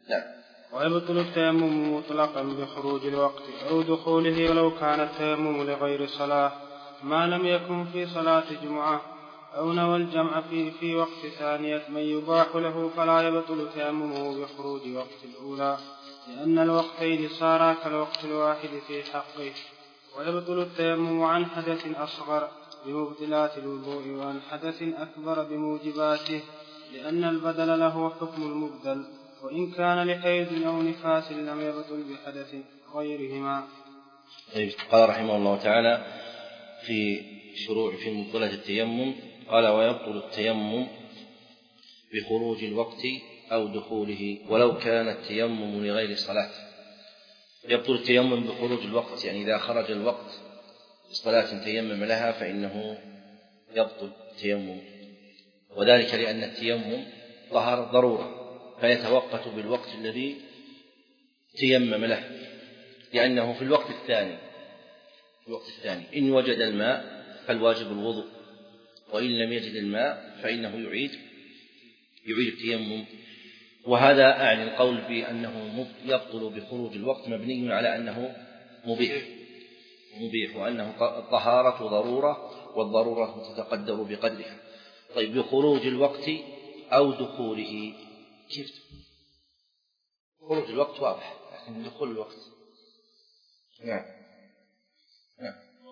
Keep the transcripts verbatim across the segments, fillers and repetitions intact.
نعم. ويبطل التيمم مطلقا بخروج الوقت أو دخوله ولو كان التيمم لغير صلاة ما لم يكن في صلاة جمعة أو نوى الجمع في, في وقت ثانية من يباح له فلا يبطل تيممه بخروج وقت الأولى لأن الوقتين صارا كالوقت الواحد في حقه. ويبطل التيمم عن حدث أصغر بمبطلات الوضوء وعن حدث أكبر بموجباته لأن البدل له حكم المبدل وإن كان لحيض أو نفاس لم يبطل بحدث غيرهما. قال رحمه الله تعالى في شروع في مبطلة التيمم قال ويبطل التيمم بخروج الوقت أو دخوله ولو كان التيمم لغير صلاة. يبطل التيمم بخروج الوقت يعني إذا خرج الوقت صلاة تيمم لها فإنه يبطل التيمم وذلك لأن التيمم ظهر ضرورة فيتوقت بالوقت الذي تيمم له لأنه في الوقت الثاني في الوقت الثاني إن وجد الماء فالواجب الوضوء وإن لم يجد الماء فإنه يعيد يعيد التيمم. وهذا أعني القول بأنه يبطل بخروج الوقت مبني على أنه مبيح مبيح وأنه الطهارة ضرورة والضرورة تتقدر بقدرها. طيب بخروج الوقت أو دخوله كيف؟ خروج الوقت واضح لكن دخول الوقت نعم نعم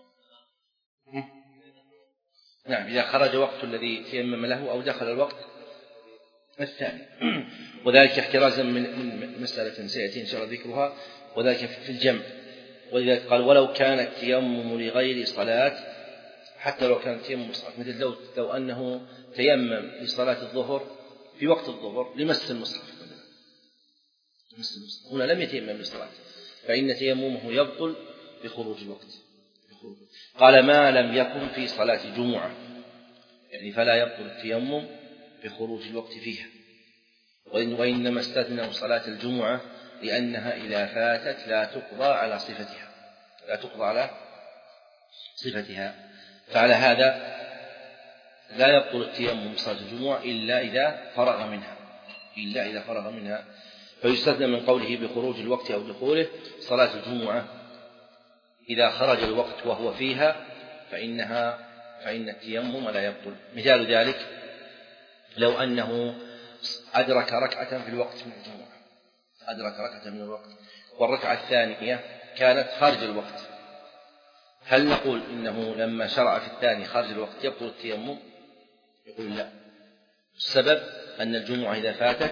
نعم إذا خرج وقت الذي تيمم له أو دخل الوقت الثاني وذلك احترازا من مسألة سيأتي إن شاء الله ذكرها وذلك في الجمع. ولذلك قال ولو كان التيمم لغير صلاة حتى لو كان التيمم صلاة مثل لو, لو أنه تيمم لصلاة الظهر في وقت الظهر لمس المصحف هنا لم يتيمم للصلاة فإن تيممه يبطل بخروج الوقت. قال ما لم يكن في صلاة جمعة يعني فلا يبطل التيمم بخروج الوقت فيها وإنما استثنى صلاة الجمعة لأنها إذا فاتت لا تقضى على صفتها لا تقضى على صفتها. فعلى هذا لا يبطل التيمم صلاة الجمعة إلا إذا فرغ منها إلا إذا فرغ منها فيستثنى من قوله بخروج الوقت أو دخوله صلاة الجمعة إذا خرج الوقت وهو فيها فإنها فإن التيمم لا يبطل. مثال ذلك لو أنه أدرك ركعة في الوقت من الجمعة أدرك ركعة من الوقت والركعة الثانية كانت خارج الوقت هل نقول إنه لما شرع في الثاني خارج الوقت يبطل التيمم؟ يقول لا. السبب أن الجمعة إذا فاتت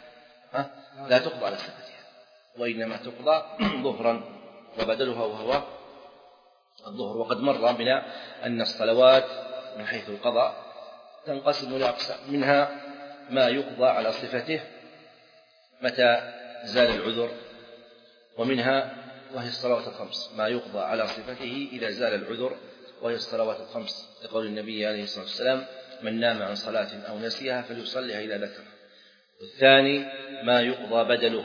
لا تقضى على صفتها وإنما تقضى ظهرا وبدلها وهو الظهر. وقد مر بنا أن الصلوات من حيث القضاء تنقسم إلى أقسام منها ما يقضى على صفته متى زال العذر ومنها وهي الصلوات الخمس ما يقضى على صفته إذا زال العذر وهي الصلوات الخمس لقول النبي عليه الصلاة والسلام من نام عن صلاة أو نسيها فليصليها إذا ذكر. والثاني ما يقضى بدله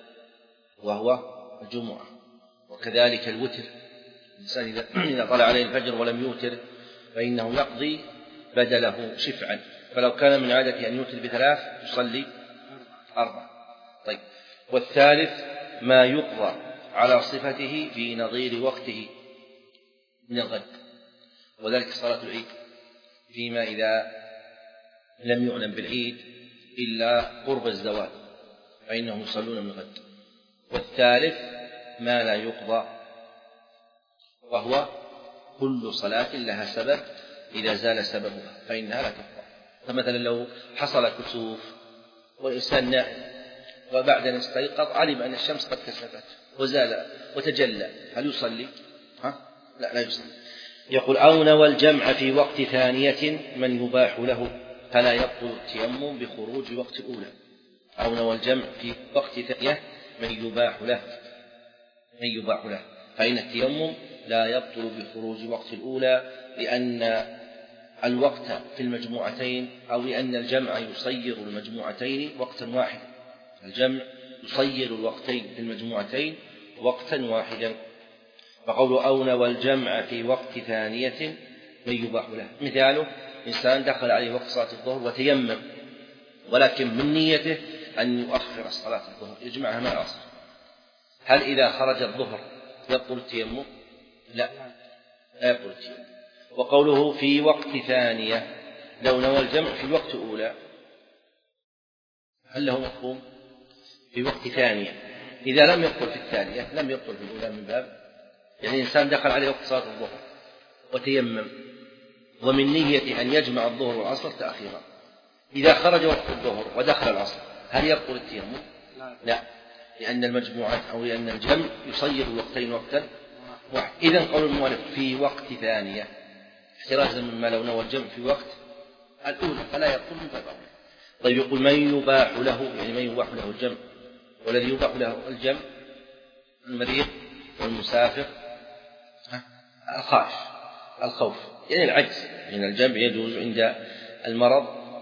وهو الجمعة. وكذلك الوتر الإنسان إذا طلع عليه الفجر ولم يوتر فإنه يقضي بدله شفعا فلو كان من عادة أن يوتر بثلاث يصلي أربع. طيب والثالث ما يقضى على صفته في نظير وقته من الغد وذلك صلاة العيد فيما إذا لم يعلم بالعيد إلا قرب الزوال فإنهم يصلون من الغد. والثالث ما لا يقضى وهو كل صلاة لها سبب إذا زال سببها فإنها لا تقضى. فمثلا لو حصل كسوف والإنسان نائم وبعد أن استيقظ علم أن الشمس قد كسفت وزال وتجلى هل يصلي؟ ها؟ لا لا يصلي. يقول أو نوى الجمع في وقت ثانية من يباح له فلا يبطل التيمم بخروج وقت الأولى. أو نوى الجمع في وقت ثانية من يباح له من يباح له فإن التيمم لا يبطل بخروج وقت الأولى لأن الوقت في المجموعتين أو لأن الجمع يصير المجموعتين وقتا واحدا. الجمع يصير الوقتين في المجموعتين وقتا واحدا. فقول أو نوى الجمع في وقت ثانية من يباح له مثاله إنسان دخل عليه وقت صلاة الظهر وتيمم ولكن من نيته أن يؤخر صلاة الظهر يجمعها مع العصر، هل إذا خرج الظهر يبطل التيمم؟ لا، لا يبطل التيمم. وقوله في وقت ثانية لو نوى الجمع في وقت أولى، هل له مفهوم؟ في وقت ثانية إذا لم يبطل في الثانية لم يبطل في الأولى من باب، يعني إنسان دخل عليه وقت صلاة الظهر وتيمم ومن نية أن يجمع الظهر والعصر تأخيرا، إذا خرج وقت الظهر ودخل العصر هل يبطل التيمم؟ لا، لأن المجموعات أو لأن الجمع يصير الوقتين وقتا واحد. إذن قول المؤلف في وقت ثانية احترازا مما لو نوى الجمع في وقت الأولى فلا يبطل من باب أولى. طيب يقول من يباح له، يعني من يباح له الجمع، والذي يباح له الجمع المريض والمسافر الخائف الخوف، يعني العجز من الجمع يجوز عند المرض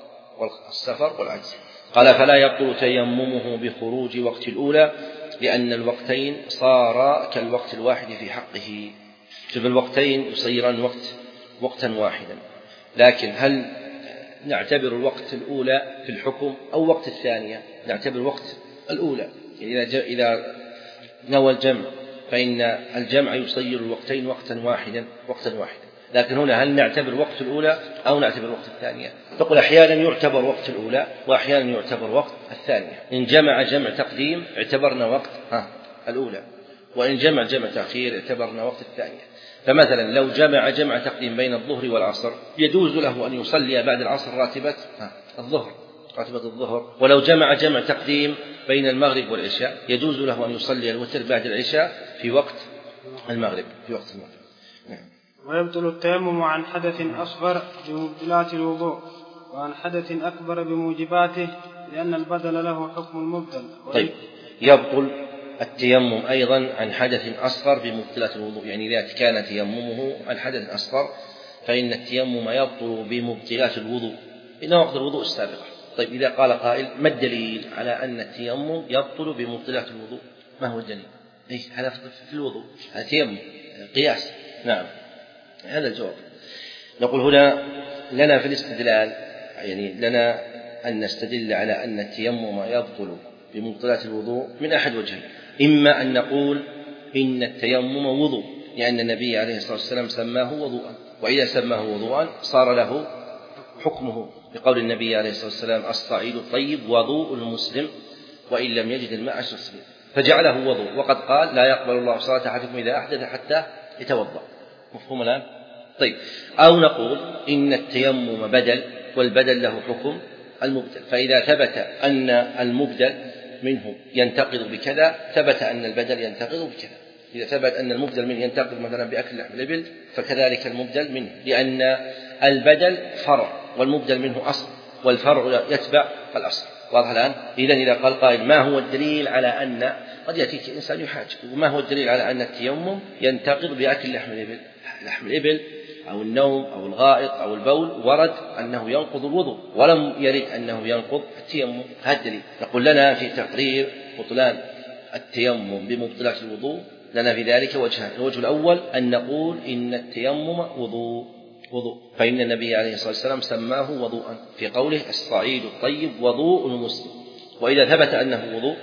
والسفر والعجز. قال فلا يبطل تيممه بخروج وقت الأولى لأن الوقتين صارا كالوقت الواحد في حقه، فالوقتين يصيران وقت وقتا واحدا. لكن هل نعتبر الوقت الأولى في الحكم أو وقت الثانية؟ نعتبر وقت الأولى، يعني إذا نوى الجمع فإن الجمع يصير الوقتين وقتا واحدا وقتا واحدا. لكن هنا هل نعتبر وقت الأولى أو نعتبر وقت الثانية؟ تقول أحيانا يعتبر وقت الأولى وأحيانا يعتبر وقت الثانية. إن جمع جمع تقديم اعتبرنا وقت ها الأولى، وإن جمع جمع تأخير اعتبرنا وقت الثانية. فمثلا لو جمع جمع تقديم بين الظهر والعصر يجوز له أن يصلي بعد العصر راتبة الظهر راتبة الظهر، ولو جمع جمع تقديم بين المغرب والعشاء يجوز له أن يصلي الوتر بعد العشاء في وقت المغرب في وقت المغرب. نعم. ويبطل التيمم عن حدث أصغر بمبدلات الوضوء وعن حدث أكبر بموجباته لأن البدل له حكم المبدل. طيب يبطل التيمم أيضا عن حدث أصغر بمبدلات الوضوء، يعني إذا كان تيممه عن حدث أصغر فإن التيمم يبطل بمبدلات الوضوء إنه وقت الوضوء السابقة. طيب إذا قال قائل ما الدليل على أن التيمم يبطل بمبدلات الوضوء؟ ما هو الدليل؟ إيه هذا في الوضوء، هذا تيمم قياس. نعم هذا الجواب. نقول هنا لنا في الاستدلال، يعني لنا أن نستدل على أن التيمم يبطل بمبطلات الوضوء من أحد وجهين. إما أن نقول إن التيمم وضوء لأن النبي عليه الصلاة والسلام سماه وضوءا، وإذا سماه وضوءا صار له حكمه بقول النبي عليه الصلاة والسلام الصعيد الطيب وضوء المسلم وإن لم يجد الماء عشر سنين، فجعله وضوء، وقد قال لا يقبل الله صلاة أحدكم إذا أحدث حتى يتوضأ. مفهوم الآن؟ طيب أو نقول إن التيمم بدل والبدل له حكم المبدل، فإذا ثبت أن المبدل منه ينتقض بكذا ثبت أن البدل ينتقض بكذا. إذا ثبت أن المبدل منه ينتقض مثلا بأكل لحم الإبل فكذلك المبدل منه، لأن البدل فرع والمبدل منه أصل والفرع يتبع الأصل. واضح الآن؟ إذا إذا قال قائل ما هو الدليل على أن، قد يأتيك إنسان يحاج وما هو الدليل على أن التيمم ينتقض بأكل لحم الإبل؟ لحم الإبل أو النوم أو الغائط أو البول ورد أنه ينقض الوضوء ولم يرد أنه ينقض التيمم، هذا الدليل. نقول لنا في تقرير بطلان التيمم بمبطلات الوضوء لنا في ذلك وجهان. الوجه الأول أن نقول إن التيمم وضوء وضوء فإن النبي عليه الصلاة والسلام سماه وضوءا في قوله الصعيد الطيب وضوء المسلم، وإذا ثبت أنه وضوء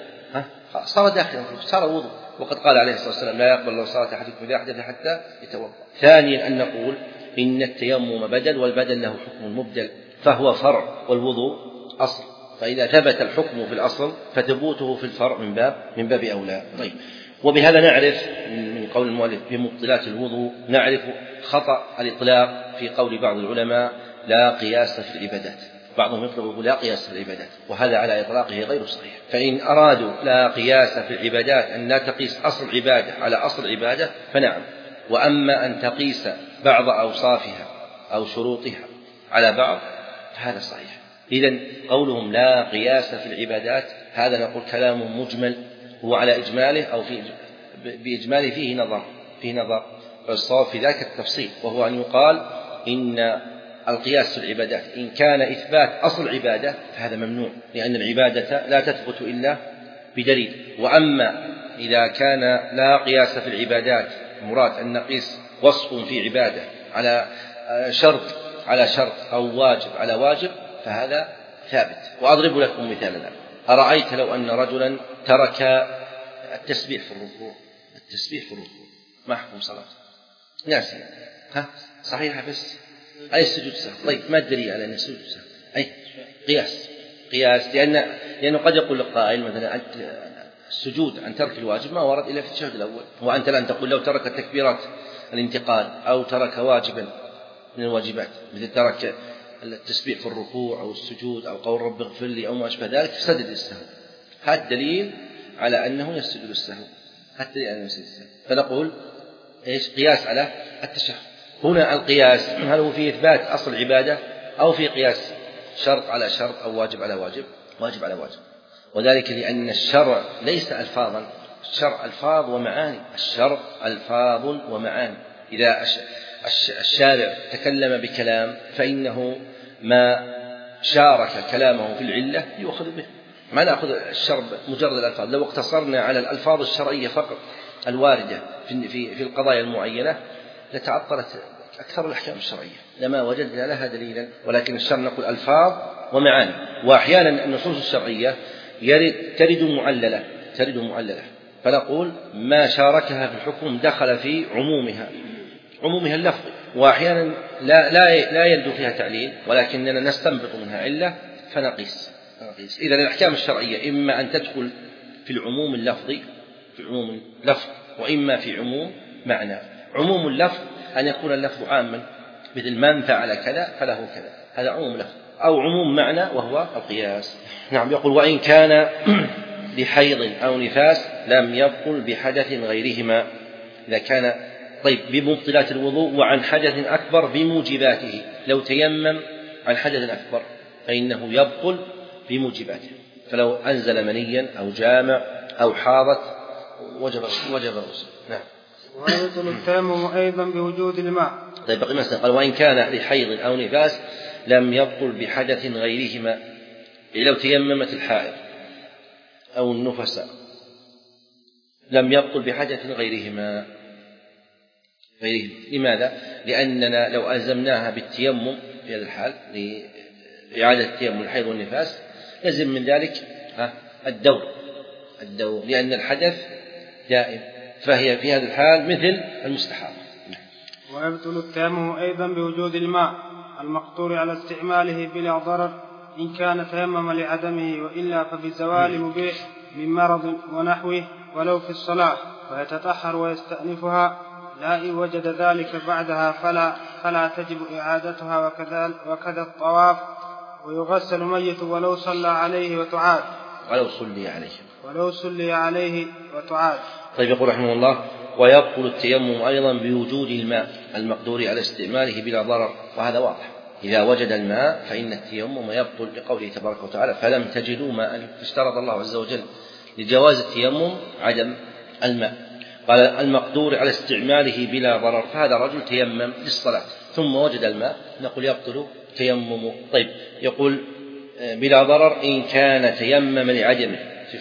صار داخلا صار وضوء، وقد قال عليه الصلاة والسلام لا يقبل الله صلاة أحدكم إذا أحدث حتى يتوضأ. ثانيا أن نقول إن التيمم بدل والبدل له حكم المبدل فهو فرع والوضوء أصل، فإذا ثبت الحكم في الأصل فثبوته في الفرع من باب من باب أولى. طيب وبهذا نعرف من قول المؤلف بمبطلات الوضوء نعرف خطأ الإطلاق في قول بعض العلماء لا قياس في العبادات. بعضهم يطلق لا قياس في العبادات وهذا على إطلاقه غير صحيح. فإن أرادوا لا قياس في العبادات أن لا تقيس أصل عبادة على أصل عبادة فنعم، وأما أن تقيس بعض أوصافها أو شروطها على بعض فهذا صحيح. إذن قولهم لا قياس في العبادات هذا نقول كلام مجمل هو على إجماله أو في بإجماله فيه نظر فيه نظر فالصواب في ذلك التفصيل، وهو أن يقال إن القياس في العبادات إن كان إثبات أصل عبادة فهذا ممنوع لأن العبادة لا تثبت إلا بدليل. وأما إذا كان لا قياس في العبادات مراد أن نقيس وصف في عبادة على شرط على شرط أو واجب على واجب فهذا ثابت. وأضرب لكم مثالا الآن. أرأيت لو أن رجلا ترك التسبيح في الركوع التسبيح في الركوع ما حكم صلاته؟ ناسي. ها صحيحة بس أي السجود سهو. طيب ما الدليل على أن السجود سهو؟ أي قياس قياس لأن لأنه قد يقول القائل مثلا السجود عن ترك الواجب ما ورد إلا في التشهد الأول، وأنت الآن تقول لو ترك تكبيرات الانتقال أو ترك واجبا من الواجبات مثل ترك التسبيح في الركوع أو السجود أو قول رب اغفر لي أو ما أشبه ذلك سجد السهو. هذا دليل على أنه يسجد السهو، هذا دليل على أنه يسجد السهو. فنقول إيش قياس على التشهد. هنا القياس هل هو في إثبات أصل العبادة أو في قياس شرط على شرط أو واجب على واجب؟ واجب على واجب. وذلك لأن الشرع ليس ألفاظا، الشرع ألفاظ ومعاني، الشرع ألفاظ ومعاني. إذا الشارع تكلم بكلام فإنه ما شارك كلامه في العلة يؤخذ به، ما نأخذ الشرع مجرد الألفاظ. لو اقتصرنا على الألفاظ الشرعية فقط الواردة في في القضايا المعينة لتعطلت أكثر الأحكام الشرعية، لما وجدنا لها دليلا. ولكن الشرع نقول ألفاظ ومعاني. وأحيانا النصوص الشرعية يرد ترد معللة ترد معللة فنقول ما شاركها في الحكم دخل في عمومها عمومها اللفظي. وأحيانا لا لا لا يرد فيها تعليل ولكننا نستنبط منها علة فنقيس. نقيس. إذا الأحكام الشرعية إما أن تدخل في العموم اللفظي في عموم اللفظ وإما في عموم معنى. عموم اللفظ أن يكون اللفظ عاما مثل من فعل كذا فله كذا، هذا عموم لفظ. أو عموم معنى وهو القياس. نعم. يقول وإن كان بحيض أو نفاس لم يبطل بحدث غيرهما. إذا كان طيب بمبطلات الوضوء وعن حدث أكبر بموجباته، لو تيمم عن حدث أكبر فإنه يبطل بموجباته، فلو أنزل منيا أو جامع أو حاضت وجب وجب الغسل. نعم. ويبطل التيمم أيضا بوجود الماء. طيب بقي مسألة. قال وإن كان لحيض أو نفاس لم يبطل بحدث غيرهما. لو تيممت الحائض أو النفساء لم يبطل بحدث غيرهما. غيرهما لماذا؟ لأننا لو ألزمناها بالتيمم في هذا الحال لإعادة التيمم الحيض والنفاس لازم من ذلك الدور الدور لأن الحدث دائم، فهي في هذا الحال مثل المستحاضة. ويبطل التيمم أيضا بوجود الماء المقدور على استعماله بلا ضرر إن كان تيمم لعدمه، وإلا فبزوال مبيح من مرض ونحوه ولو في الصلاة، ويتطهر ويستأنفها. لا إن وجد ذلك بعدها فلا, فلا تجب إعادتها. وكذا, وكذا الطواف. ويغسل ميت ولو صلى عليه وتعاد ولو صلي عليه ولو صلي عليه وتعاد. طيب يقول رحمه الله ويبطل التيمم أيضا بوجود الماء المقدور على استعماله بلا ضرر، وهذا واضح. إذا وجد الماء فإن التيمم يبطل لقوله تبارك وتعالى فلم تجدوا ماء، اشترط الله عز وجل لجواز التيمم عدم الماء. قال المقدور على استعماله بلا ضرر، فهذا رجل تيمم للصلاة ثم وجد الماء نقول يبطل تيمم. طيب يقول بلا ضرر إن كان تيمم لعدمه.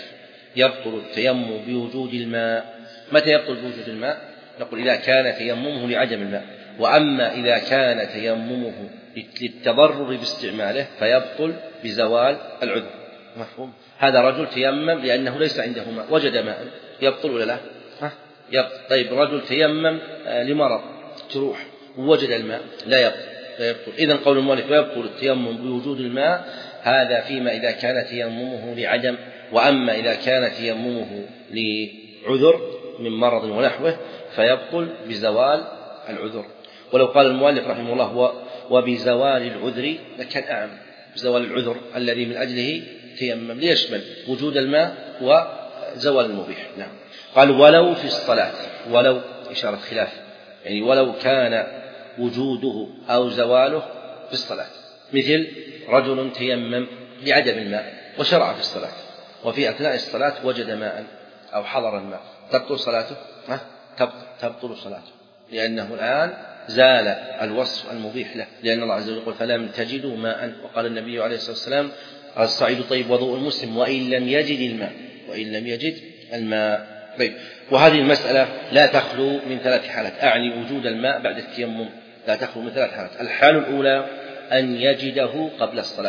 يبطل التيمم بوجود الماء. متى يبطل بوجود الماء؟ نقول إذا كان تيممه لعدم الماء. وأما إذا كان تيممه للتضرر باستعماله فيبطل بزوال العذر. مفهوم؟ هذا رجل تيمم لأنه ليس عنده ماء وجد ماء، يبطل ولا لا؟ يبطل. طيب رجل تيمم لمرض جروح ووجد الماء لا يبطل. يبطل. إذن قول المؤلف يبطل التيمم بوجود الماء، هذا فيما إذا كان تيممه لعدم. وأما إذا كان تيممه لعذر من مرض ونحوه فيبطل بزوال العذر. ولو قال المؤلف رحمه الله وبزوال العذر لكان أعم، بزوال العذر الذي من أجله تيمم ليشمل وجود الماء وزوال المبيح. نعم. قال ولو في الصلاة، ولو إشارة خلاف، يعني ولو كان وجوده أو زواله في الصلاة، مثل رجل تيمم لعدم الماء وشرع في الصلاة وفي أثناء الصلاة وجد ماء أو حضر الماء، تبطل صلاته؟ ها؟ تبطل صلاته، لأنه الآن زال الوصف المبيح له، لأن الله عز وجل يقول فلم تجدوا ماء. وقال النبي عليه الصلاة والسلام الصعيد طيب وضوء المسلم وإن لم يجد الماء وإن لم يجد الماء. طيب. وهذه المسألة لا تخلو من ثلاث حالات، أعني وجود الماء بعد التيمم لا تخلو من ثلاث حالات. الحالة الأولى أن يجده قبل الصلاة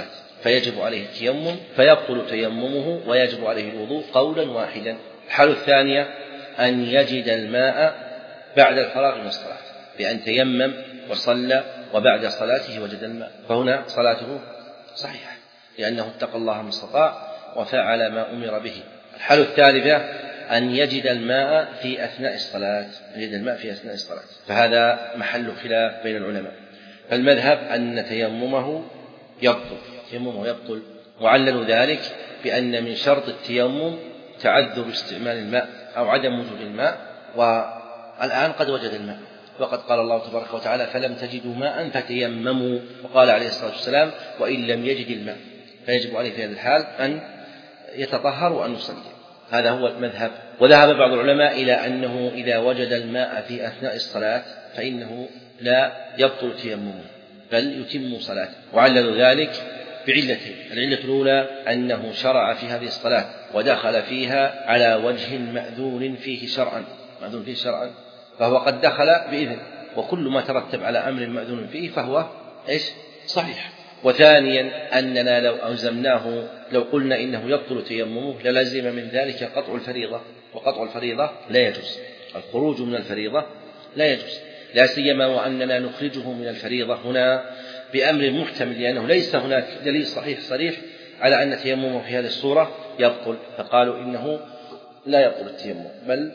فيجب عليه التيمم فيبطل تيممه ويجب عليه الوضوء قولا واحدا. الحالة الثانية أن يجد الماء بعد الفراغ من الصلاة، بأن تيمم وصلى وبعد صلاته وجد الماء، فهنا صلاته صحيحة لأنه اتقى الله ما استطاع وفعل ما أمر به. الحالة الثالثة أن يجد الماء في أثناء الصلاة، يجد الماء في أثناء الصلاة، فهذا محل خلاف بين العلماء. فالمذهب أن تيممه يبطل تيممه يبطل وعللوا ذلك بأن من شرط التيمم تعذر استعمال الماء أو عدم وجود الماء، والآن قد وجد الماء، وقد قال الله تبارك وتعالى فلم تجدوا ماء فتيمموا، وقال عليه الصلاة والسلام وإن لم يجد الماء، فيجب عليه في هذه الحال أن يتطهر وأن يصلي. هذا هو المذهب. وذهب بعض العلماء إلى أنه إذا وجد الماء في أثناء الصلاة فإنه لا يبطل تيممه بل يتم صلاته، وعللوا ذلك بعلتين. العلة الأولى أنه شرع في هذه الصلاة ودخل فيها على وجه مأذون فيه شرعا مأذون فيه شرعا فهو قد دخل بإذن، وكل ما ترتب على أمر مأذون فيه فهو إيش؟ صحيح. وثانيا أننا لو ألزمناه لو قلنا إنه يبطل تيممه للزم من ذلك قطع الفريضة، وقطع الفريضة لا يجوز، الخروج من الفريضة لا يجوز، لا سيما وأننا نخرجه من الفريضة هنا بأمر محتمل، لأنه ليس هناك دليل صحيح صريح على أن تيممه في هذه الصورة يبطل، فقالوا إنه لا يبطل التيمم بل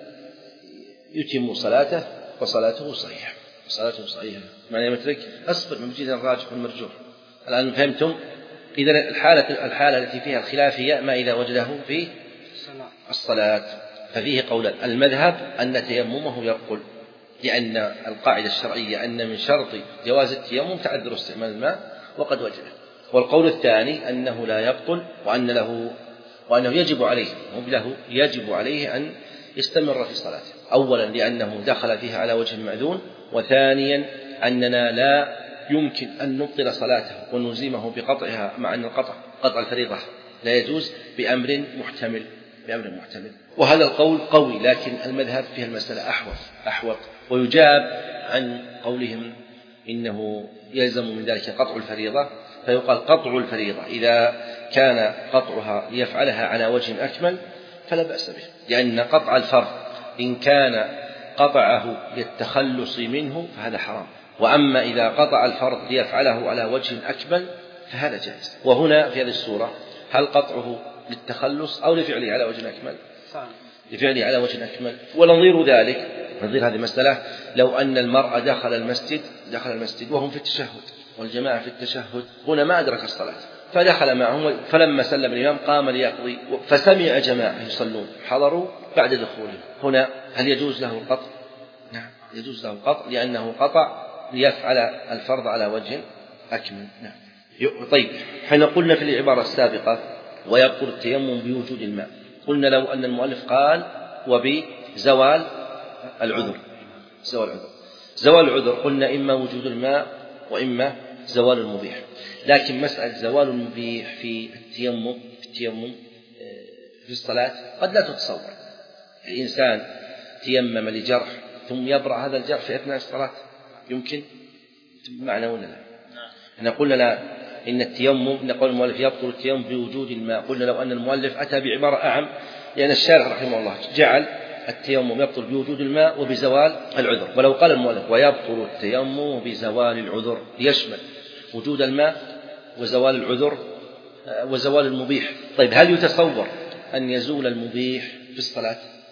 يتم صلاته وصلاته صحيحة وصلاته صحيحة. معنى مترك أصبر من جدا الراجح والمرجوح. الآن فهمتم؟ إذن الحالة الحالة التي فيها الخلاف هي ما إذا وجده في الصلاة، ففيه قولا. المذهب أن تيممه يبطل لأن القاعدة الشرعية أن من شرط جواز التيمم تعذر استعمال الماء وقد وجده. والقول الثاني أنه لا يبطل وأن له وأنه يجب عليه له يجب عليه أن يستمر في صلاته، أولا لأنه دخل فيها على وجه معذون، وثانيا أننا لا يمكن أن نبطل صلاته ونلزمه بقطعها، مع أن القطع قطع الفريضة لا يجوز بأمر محتمل بأمر محتمل وهذا القول قوي، لكن المذهب في المسألة أحوط أحوط ويجاب عن قولهم إنه يلزم من ذلك قطع الفريضة، فيقال قطع الفريضة إذا كان قطعها ليفعلها على وجه أكمل فلا بأس به، لأن قطع الفرض إن كان قطعه للتخلص منه فهذا حرام، وأما إذا قطع الفرض ليفعله على وجه أكمل فهذا جائز. وهنا في هذه الصورة هل قطعه للتخلص أو لفعله على وجه أكمل؟ لفعله على وجه أكمل. ونظير ذلك نظير هذه المسألة لو أن المرأة دخل المسجد دخل المسجد وهم في التشهد والجماعة في التشهد، هنا ما أدرك الصلاة فدخل معهم، فلما سلم الإمام قام ليقضي فسمع جماعة يصلون حضروا بعد دخولهم، هنا هل يجوز له القطع؟ نعم يجوز له القطع لأنه قطع ليفعل الفرض على وجه أكمل. نعم. طيب حين قلنا في العبارة السابقة ويبطل التيمم بوجود الماء، قلنا لو أن المؤلف قال وبزوال العذر زوال العذر زوال العذر قلنا إما وجود الماء وإما زوال المبيح، لكن مسألة زوال المبيح في التيمم في التيمم في الصلاة قد لا تتصور. الإنسان تيمم لجرح ثم يبرأ هذا الجرح في أثناء الصلاة، يمكن معنى ولا لا؟ نقول لا إن التيمم نقول المؤلف يبطل التيمم بوجود الماء، قلنا لو أن المؤلف أتى بعبارة أعم، لأن الشارح رحمه الله جعل التيمم يبطل بوجود الماء وبزوال العذر، ولو قال المؤلف ويبطل التيمم بزوال العذر يشمل وجود الماء وزوال العذر وزوال المبيح. طيب هل يتصور أن يزول المبيح في الصلاة؟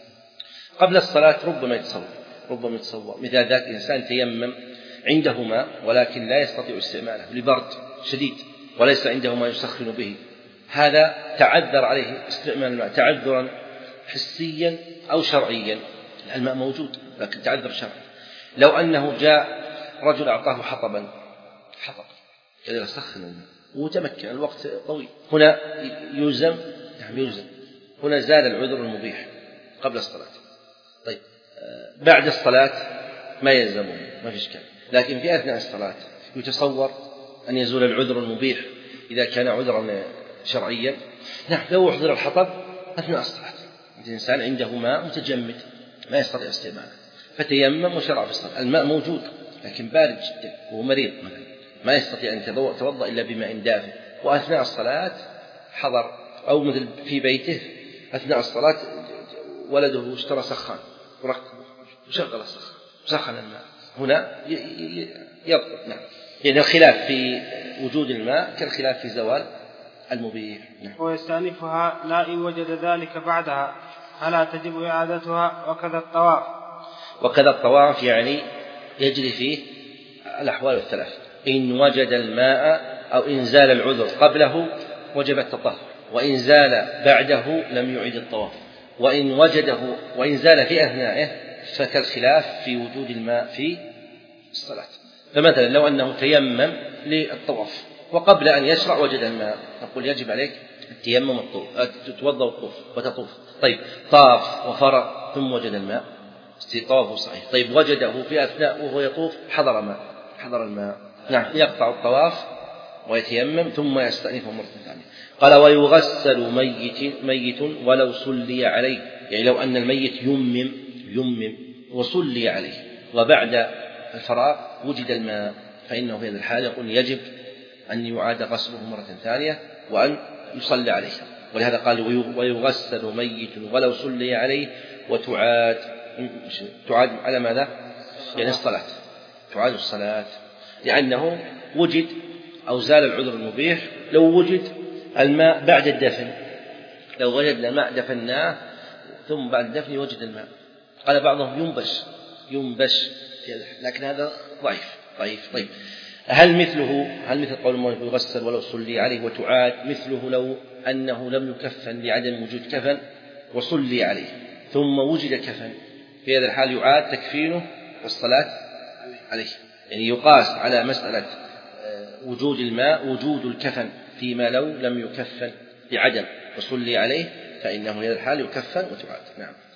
قبل الصلاة ربما يتصور ربما يتصور مثل ذات إنسان تيمم عنده ماء ولكن لا يستطيع استعماله لبرد شديد وليس عنده ما يسخن به، هذا تعذر عليه استعمال الماء تعذرا حسيا أو شرعيا، الماء موجود لكن تعذر شرعي. لو أنه جاء رجل أعطاه حطبا حطب قال يسخن الماء وتمكن الوقت طويل، هنا يلزم نعم يلزم هنا زال العذر المبيح قبل الصلاة. طيب بعد الصلاة ما يلزمه ما في إشكال، لكن في أثناء الصلاة يتصور أن يزول العذر المبيح إذا كان عذرا شرعيا. نعم لو أحضر الحطب أثناء الصلاة الإنسان عنده ماء متجمد ما يستطيع استعماله فتيمم وشرع في الصلاة، الماء موجود لكن بارد جدا وهو مريض مثلا ما يستطيع أن يتوضأ إلا بماء دافئ وأثناء الصلاة حضر، أو مثل في بيته أثناء الصلاة ولده اشترى سخان وركبه وشغل السخان وسخن الماء، هنا يبطل. نعم. يعني الخلاف في وجود الماء كالخلاف في زوال المبيح. نعم. ويستأنفها لا إن وجد ذلك بعدها فلا تجب إعادتها. وكذا الطواف وكذا الطواف يعني يجري فيه الأحوال الثلاث، إن وجد الماء أو إن زال العذر قبله وجب التطهر، وإن زال بعده لم يعيد الطواف، وإن وجده وإن زال في أثنائه فكالخلاف في وجود الماء في الصلاة. فمثلا لو أنه تيمم للطواف وقبل أن يشرع وجد الماء، نقول يجب عليك التيمم تتوضأ والطوف وتطوف. طيب طاف وفرغ ثم وجد الماء طوافه صحيح. طيب وجده في أثناء وهو يطوف حضر ماء حضر الماء نعم، يقطع الطواف ويتيمم ثم يستأنفه مرة ثانية. قال ويغسل ميت ميت ولو صلي عليه، يعني لو أن الميت يمم يمم وصلي عليه وبعد الفراغ وجد الماء فإنه في هذا الحال يقول يجب أن يعاد غسله مرة ثانية وأن يصلي عليه. ولهذا قال ويغسل ميت ولو صلي عليه وتعاد تعاد على ماذا؟ يعني الصلاة، تعاد الصلاة لأنه وجد أو زال العذر المبيح. لو وجد الماء بعد الدفن، لو وجدنا الماء دفناه ثم بعد الدفن وجد الماء، قال بعضهم ينبش ينبش لكن هذا ضعيف ضعيف. طيب هل مثله هل مثل قول المؤلف يغسل ولو صلي عليه وتعاد مثله لو أنه لم يكفن لعدم وجود كفن وصلي عليه ثم وجد كفن، في هذا الحال يعاد تكفينه والصلاة عليه. يعني يقاس على مسألة وجود الماء وجود الكفن فيما لو لم يكفن لعدم وصلي عليه، فإنه في هذا الحال يكفن وتعاد. نعم.